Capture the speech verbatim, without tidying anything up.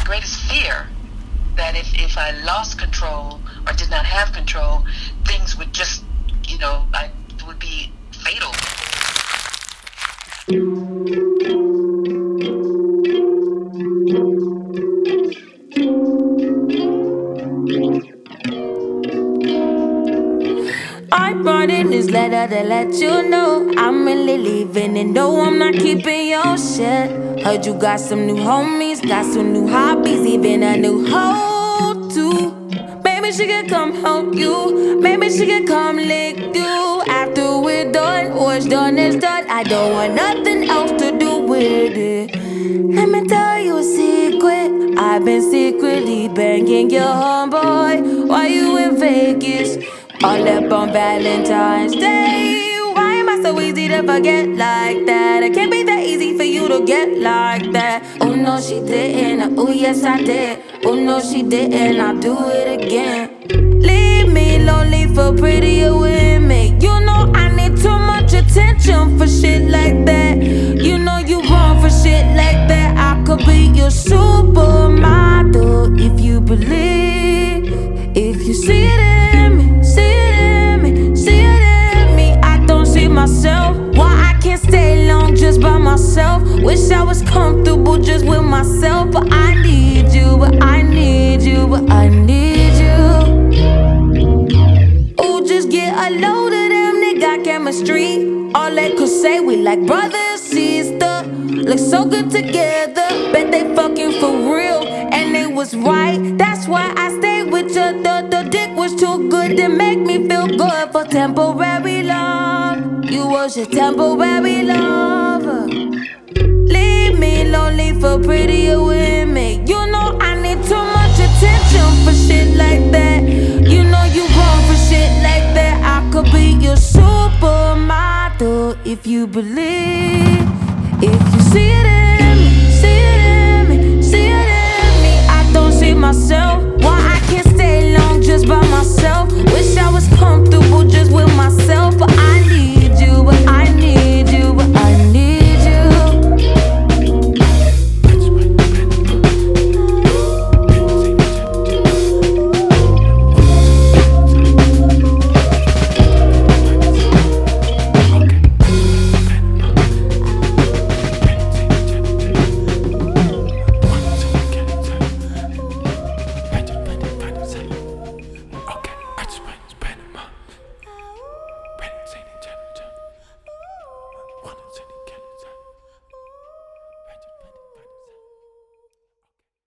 greatest fear that if, if I lost control or did not have control, things would just, you know, I would be fatal. I brought in this letter to let you know I'm really leaving, and no, I'm not keeping your shit. Heard you got some new homies, got some new hobbies, even a new hoe too. Maybe she can come help you, maybe she can come lick you. After we're done, what's done is done. I don't want nothing else to do with it. Let me tell you a secret, I've been secretly banging your homeboy while you in Vegas. All up on Valentine's Day. Why am I so easy to forget like that? It can't be that easy for you to get like that. Oh no, she didn't. Oh yes, I did. Oh no, she didn't. I'll do it again. Leave me lonely for prettier women. You know I need too much attention for shit like that. You know you wrong for shit like that. I could be your supermodel if you believe. If you see it in me, see it in me, see it in me. I don't see myself. Why I can't stay long just by myself? Wish I was comfortable just with myself. But I need you, but I need you, but I need you. Ooh, just get a load of them, they got chemistry. All they could say, we like brother and sister. Look so good together, bet they fucking for real. And they was right, that's why I stayed with you. The, the dick was too good to make me feel good for temporary love. You was your temporary lover. Leave me lonely for prettier women. You know I need too much attention for shit like that. You know you wrong for shit like that. I could be your supermodel if you believe. If you see it in